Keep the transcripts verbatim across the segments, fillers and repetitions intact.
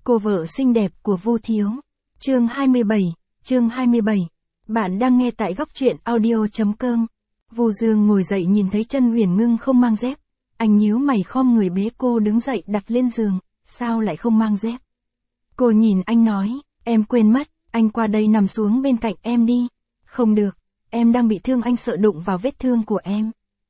Cô vợ xinh đẹp của Vu Thiếu. Chương hai mươi bảy, chương hai mươi bảy. Bạn đang nghe tại góc truyện audio chấm com. Vu Dương ngồi dậy nhìn thấy chân Huyền Ngưng không mang dép. Anh nhíu mày khom người bế cô đứng dậy đặt lên giường, sao lại không mang dép? Cô nhìn anh nói, em quên mất, anh qua đây nằm xuống bên cạnh em đi. Không được, em đang bị thương, anh sợ đụng vào vết thương của em.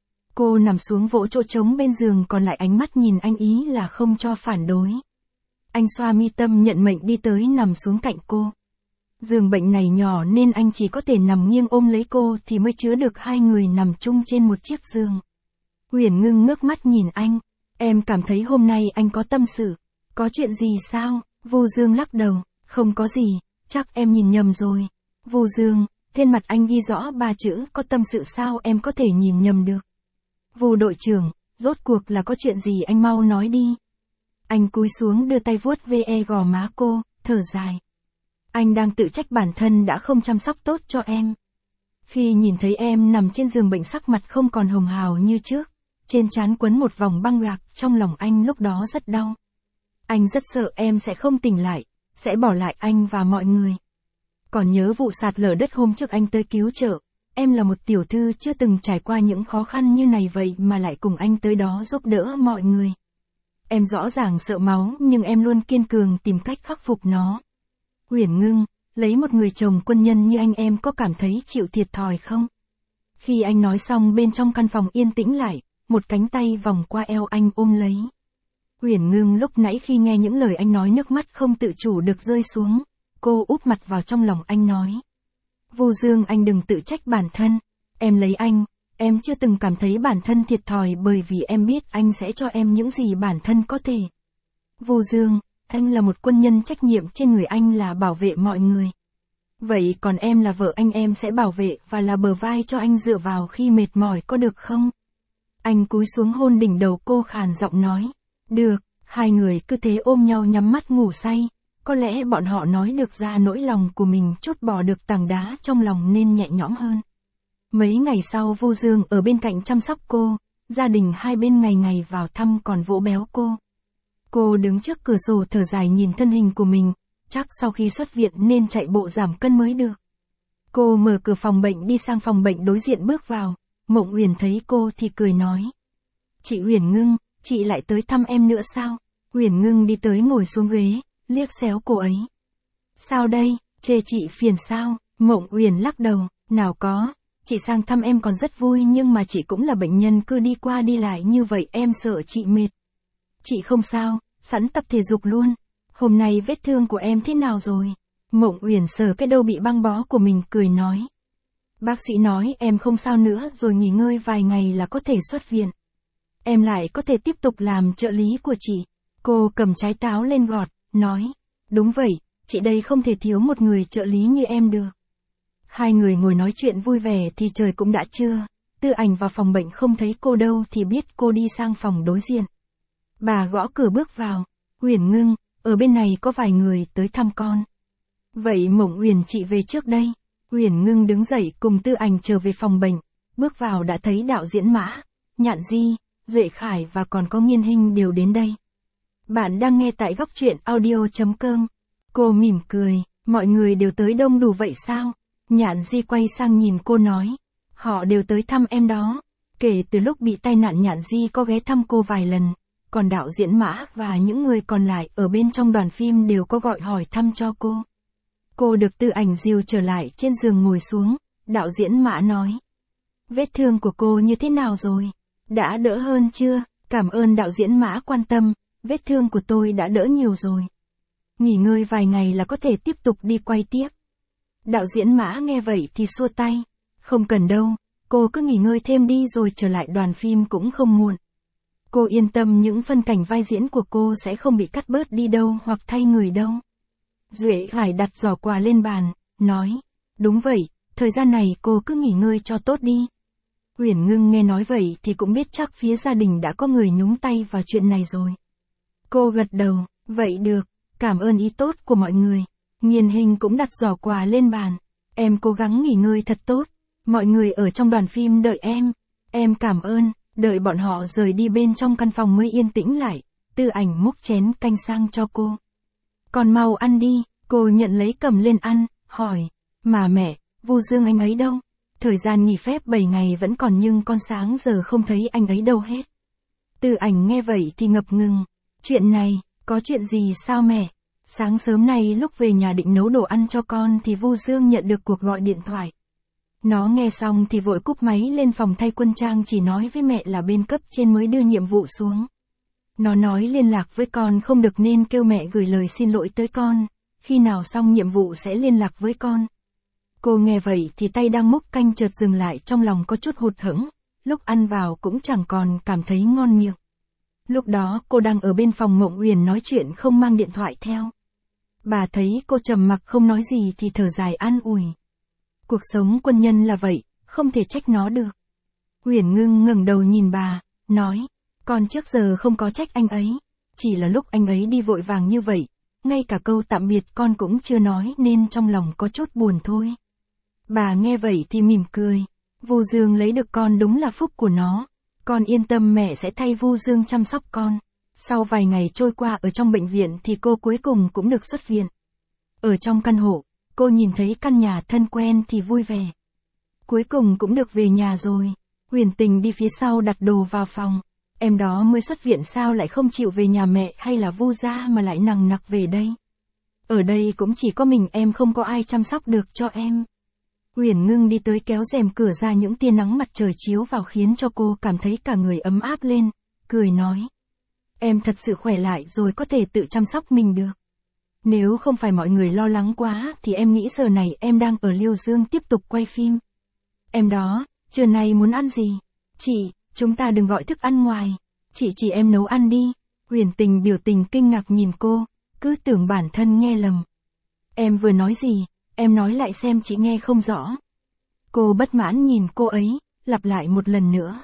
Cô nằm xuống vỗ chỗ trống bên giường, còn lại ánh mắt nhìn anh ý là không cho phản đối. Anh xoa mi tâm nhận mệnh đi tới nằm xuống cạnh cô. Giường bệnh này nhỏ nên anh chỉ có thể nằm nghiêng ôm lấy cô thì mới chứa được hai người nằm chung trên một chiếc giường. Huyền Ngưng ngước mắt nhìn anh, em cảm thấy hôm nay anh có tâm sự. Có chuyện gì sao? Vu Dương lắc đầu, không có gì, chắc em nhìn nhầm rồi. Vu Dương, trên mặt anh ghi rõ ba chữ có tâm sự, sao em có thể nhìn nhầm được? Vu đội trưởng, rốt cuộc là có chuyện gì, anh mau nói đi. Anh cúi xuống đưa tay vuốt ve gò má cô, thở dài. Anh đang tự trách bản thân đã không chăm sóc tốt cho em. Khi nhìn thấy em nằm trên giường bệnh sắc mặt không còn hồng hào như trước, trên trán quấn một vòng băng gạc, trong lòng anh lúc đó rất đau. Anh rất sợ em sẽ không tỉnh lại, sẽ bỏ lại anh và mọi người. Còn nhớ vụ sạt lở đất hôm trước anh tới cứu trợ, em là một tiểu thư chưa từng trải qua những khó khăn như này vậy mà lại cùng anh tới đó giúp đỡ mọi người. Em rõ ràng sợ máu nhưng em luôn kiên cường tìm cách khắc phục nó. Huyền Ngưng, lấy một người chồng quân nhân như anh em có cảm thấy chịu thiệt thòi không? Khi anh nói xong bên trong căn phòng yên tĩnh lại, một cánh tay vòng qua eo anh ôm lấy. Huyền Ngưng lúc nãy khi nghe những lời anh nói nước mắt không tự chủ được rơi xuống, cô úp mặt vào trong lòng anh nói. Vu Dương, anh đừng tự trách bản thân, em lấy anh, em chưa từng cảm thấy bản thân thiệt thòi bởi vì em biết anh sẽ cho em những gì bản thân có thể. Vu Dương, anh là một quân nhân, trách nhiệm trên người anh là bảo vệ mọi người. Vậy còn em là vợ anh, em sẽ bảo vệ và là bờ vai cho anh dựa vào khi mệt mỏi, có được không? Anh cúi xuống hôn đỉnh đầu cô, khàn giọng nói. Được, hai người cứ thế ôm nhau nhắm mắt ngủ say. Có lẽ bọn họ nói được ra nỗi lòng của mình, chút bỏ được tảng đá trong lòng nên nhẹ nhõm hơn. Mấy ngày sau Vu Dương ở bên cạnh chăm sóc cô, gia đình hai bên ngày ngày vào thăm còn vỗ béo cô. Cô đứng trước cửa sổ thở dài nhìn thân hình của mình, chắc sau khi xuất viện nên chạy bộ giảm cân mới được. Cô mở cửa phòng bệnh đi sang phòng bệnh đối diện bước vào, Mộng Uyển thấy cô thì cười nói. Chị Huyền Ngưng, chị lại tới thăm em nữa sao? Huyền Ngưng đi tới ngồi xuống ghế, liếc xéo cô ấy. Sao đây, chê chị phiền sao? Mộng Uyển lắc đầu, nào có, chị sang thăm em còn rất vui nhưng mà chị cũng là bệnh nhân, cứ đi qua đi lại như vậy em sợ chị mệt. Chị không sao, sẵn tập thể dục luôn. Hôm nay vết thương của em thế nào rồi? Mộng Uyển sờ cái đầu bị băng bó của mình cười nói. Bác sĩ nói em không sao nữa rồi, nghỉ ngơi vài ngày là có thể xuất viện. Em lại có thể tiếp tục làm trợ lý của chị. Cô cầm trái táo lên gọt, nói. Đúng vậy, chị đây không thể thiếu một người trợ lý như em được. Hai người ngồi nói chuyện vui vẻ thì trời cũng đã trưa. Tư Ảnh vào phòng bệnh không thấy cô đâu thì biết cô đi sang phòng đối diện. Bà gõ cửa bước vào. Huyền Ngưng, ở bên này có vài người tới thăm con. Vậy Mộng Uyển, chị về trước đây. Huyền Ngưng đứng dậy cùng Tư Ảnh trở về phòng bệnh. Bước vào đã thấy đạo diễn Mã, Nhạn Di, Duệ Khải và còn có Nghiên Hinh đều đến đây. Bạn đang nghe tại góc truyện audio chấm com. Cô mỉm cười, mọi người đều tới đông đủ vậy sao? Nhạn Di quay sang nhìn cô nói. Họ đều tới thăm em đó. Kể từ lúc bị tai nạn Nhạn Di có ghé thăm cô vài lần. Còn đạo diễn Mã và những người còn lại ở bên trong đoàn phim đều có gọi hỏi thăm cho cô. Cô được Tư Ảnh dìu trở lại trên giường ngồi xuống. Đạo diễn Mã nói. Vết thương của cô như thế nào rồi? Đã đỡ hơn chưa? Cảm ơn đạo diễn Mã quan tâm. Vết thương của tôi đã đỡ nhiều rồi. Nghỉ ngơi vài ngày là có thể tiếp tục đi quay tiếp. Đạo diễn Mã nghe vậy thì xua tay. Không cần đâu, cô cứ nghỉ ngơi thêm đi rồi trở lại đoàn phim cũng không muộn. Cô yên tâm, những phân cảnh vai diễn của cô sẽ không bị cắt bớt đi đâu hoặc thay người đâu. Duệ Khải đặt giỏ quà lên bàn, nói. Đúng vậy, thời gian này cô cứ nghỉ ngơi cho tốt đi. Huyền Ngưng nghe nói vậy thì cũng biết chắc phía gia đình đã có người nhúng tay vào chuyện này rồi. Cô gật đầu, vậy được, cảm ơn ý tốt của mọi người. Nghiên Hinh cũng đặt giỏ quà lên bàn. Em cố gắng nghỉ ngơi thật tốt. Mọi người ở trong đoàn phim đợi em. Em cảm ơn. Đợi bọn họ rời đi bên trong căn phòng mới yên tĩnh lại. Tư Ảnh múc chén canh sang cho cô. Con mau ăn đi, cô nhận lấy cầm lên ăn, hỏi. Mà mẹ, Vu Dương anh ấy đâu? Thời gian nghỉ phép bảy ngày vẫn còn nhưng con sáng giờ không thấy anh ấy đâu hết. Từ Ảnh nghe vậy thì ngập ngừng. Chuyện này, có chuyện gì sao mẹ? Sáng sớm nay lúc về nhà định nấu đồ ăn cho con thì Vu Dương nhận được cuộc gọi điện thoại. Nó nghe xong thì vội cúp máy lên phòng thay quân trang chỉ nói với mẹ là bên cấp trên mới đưa nhiệm vụ xuống. Nó nói liên lạc với con không được nên kêu mẹ gửi lời xin lỗi tới con, khi nào xong nhiệm vụ sẽ liên lạc với con. Cô nghe vậy thì tay đang múc canh chợt dừng lại, trong lòng có chút hụt hẫng, lúc ăn vào cũng chẳng còn cảm thấy ngon miệng. Lúc đó cô đang ở bên phòng Mộng Uyển nói chuyện không mang điện thoại theo. Bà thấy cô trầm mặc không nói gì thì thở dài an ủi. Cuộc sống quân nhân là vậy, không thể trách nó được. Uyển Ngưng ngẩng đầu nhìn bà, nói, con trước giờ không có trách anh ấy, chỉ là lúc anh ấy đi vội vàng như vậy, ngay cả câu tạm biệt con cũng chưa nói nên trong lòng có chút buồn thôi. Bà nghe vậy thì mỉm cười, Vu Dương lấy được con đúng là phúc của nó, con yên tâm mẹ sẽ thay Vu Dương chăm sóc con. Sau vài ngày trôi qua ở trong bệnh viện thì cô cuối cùng cũng được xuất viện. Ở trong căn hộ, cô nhìn thấy căn nhà thân quen thì vui vẻ. Cuối cùng cũng được về nhà rồi. Huyền Tình đi phía sau đặt đồ vào phòng. Em đó mới xuất viện sao lại không chịu về nhà mẹ hay là Vu gia mà lại nằng nặc về đây? Ở đây cũng chỉ có mình em, không có ai chăm sóc được cho em. Uyển Ngưng đi tới kéo rèm cửa ra, những tia nắng mặt trời chiếu vào khiến cho cô cảm thấy cả người ấm áp lên, cười nói. Em thật sự khỏe lại rồi, có thể tự chăm sóc mình được. Nếu không phải mọi người lo lắng quá thì em nghĩ giờ này em đang ở Liêu Dương tiếp tục quay phim. Em đó, trưa nay muốn ăn gì? Chị, chúng ta đừng gọi thức ăn ngoài. Chị chỉ em nấu ăn đi. Huyền Tình biểu tình kinh ngạc nhìn cô, cứ tưởng bản thân nghe lầm. Em vừa nói gì, em nói lại xem chị nghe không rõ. Cô bất mãn nhìn cô ấy, lặp lại một lần nữa.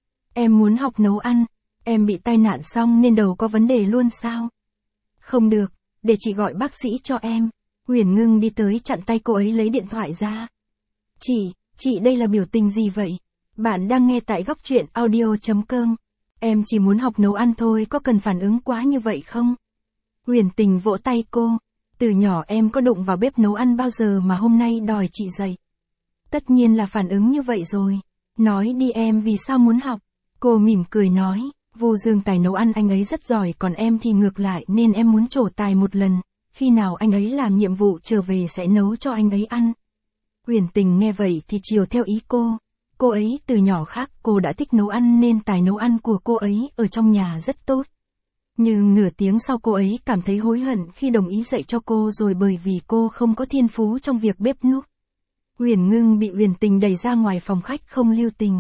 Em muốn học nấu ăn, em bị tai nạn xong nên đầu có vấn đề luôn sao? Không được, để chị gọi bác sĩ cho em. Huyền Ngưng đi tới chặn tay cô ấy lấy điện thoại ra. Chị, chị đây là biểu tình gì vậy? Bạn đang nghe tại góc truyện audio chấm com. Em chỉ muốn học nấu ăn thôi, có cần phản ứng quá như vậy không? Huyền Tình vỗ tay cô. Từ nhỏ em có đụng vào bếp nấu ăn bao giờ mà hôm nay đòi chị dạy? Tất nhiên là phản ứng như vậy rồi. Nói đi em vì sao muốn học? Cô mỉm cười nói, Vu Dương tài nấu ăn anh ấy rất giỏi, còn em thì ngược lại nên em muốn trổ tài một lần. Khi nào anh ấy làm nhiệm vụ trở về sẽ nấu cho anh ấy ăn. Huyền Tình nghe vậy thì chiều theo ý cô. Cô ấy từ nhỏ khác cô đã thích nấu ăn nên tài nấu ăn của cô ấy ở trong nhà rất tốt. Nhưng nửa tiếng sau cô ấy cảm thấy hối hận khi đồng ý dạy cho cô rồi, bởi vì cô không có thiên phú trong việc bếp núc. Huyền Ngưng bị Huyền Tình đẩy ra ngoài phòng khách không lưu tình.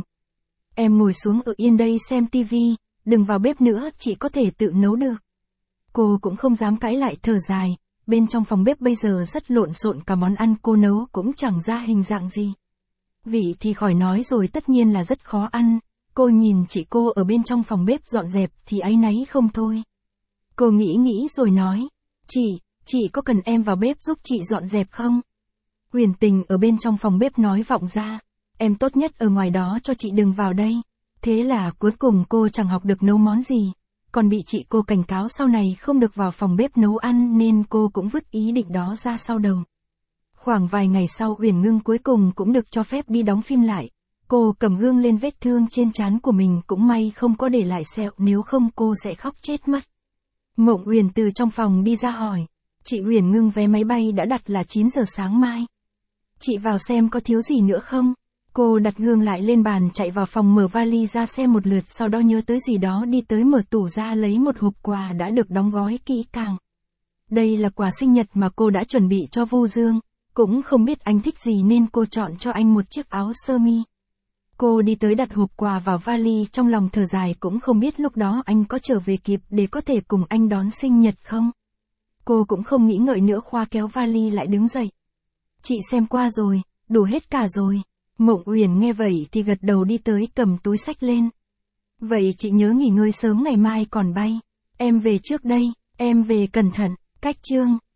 Em ngồi xuống ở yên đây xem tivi, đừng vào bếp nữa, chị có thể tự nấu được. Cô cũng không dám cãi lại, thở dài, bên trong phòng bếp bây giờ rất lộn xộn, cả món ăn cô nấu cũng chẳng ra hình dạng gì. Vị thì khỏi nói rồi, tất nhiên là rất khó ăn. Cô nhìn chị cô ở bên trong phòng bếp dọn dẹp thì áy náy không thôi. Cô nghĩ nghĩ rồi nói, chị, chị có cần em vào bếp giúp chị dọn dẹp không? Huyền Tình ở bên trong phòng bếp nói vọng ra, em tốt nhất ở ngoài đó cho chị, đừng vào đây. Thế là cuối cùng cô chẳng học được nấu món gì, còn bị chị cô cảnh cáo sau này không được vào phòng bếp nấu ăn nên cô cũng vứt ý định đó ra sau đầu. Khoảng vài ngày sau Uyển Ngưng cuối cùng cũng được cho phép đi đóng phim lại. Cô cầm gương lên vết thương trên trán của mình, cũng may không có để lại sẹo, nếu không cô sẽ khóc chết mất. Mộng Uyển từ trong phòng đi ra hỏi, chị Uyển Ngưng, vé máy bay đã đặt là chín giờ sáng mai. Chị vào xem có thiếu gì nữa không? Cô đặt gương lại lên bàn, chạy vào phòng mở vali ra xem một lượt, sau đó nhớ tới gì đó đi tới mở tủ ra lấy một hộp quà đã được đóng gói kỹ càng. Đây là quà sinh nhật mà cô đã chuẩn bị cho Vu Dương, cũng không biết anh thích gì nên cô chọn cho anh một chiếc áo sơ mi. Cô đi tới đặt hộp quà vào vali, trong lòng thở dài, cũng không biết lúc đó anh có trở về kịp để có thể cùng anh đón sinh nhật không. Cô cũng không nghĩ ngợi nữa, khoa kéo vali lại đứng dậy. Chị xem qua rồi, đủ hết cả rồi. Mộng Uyển nghe vậy thì gật đầu đi tới cầm túi xách lên. Vậy chị nhớ nghỉ ngơi sớm, ngày mai còn bay. Em về trước đây, em về cẩn thận. Cách chương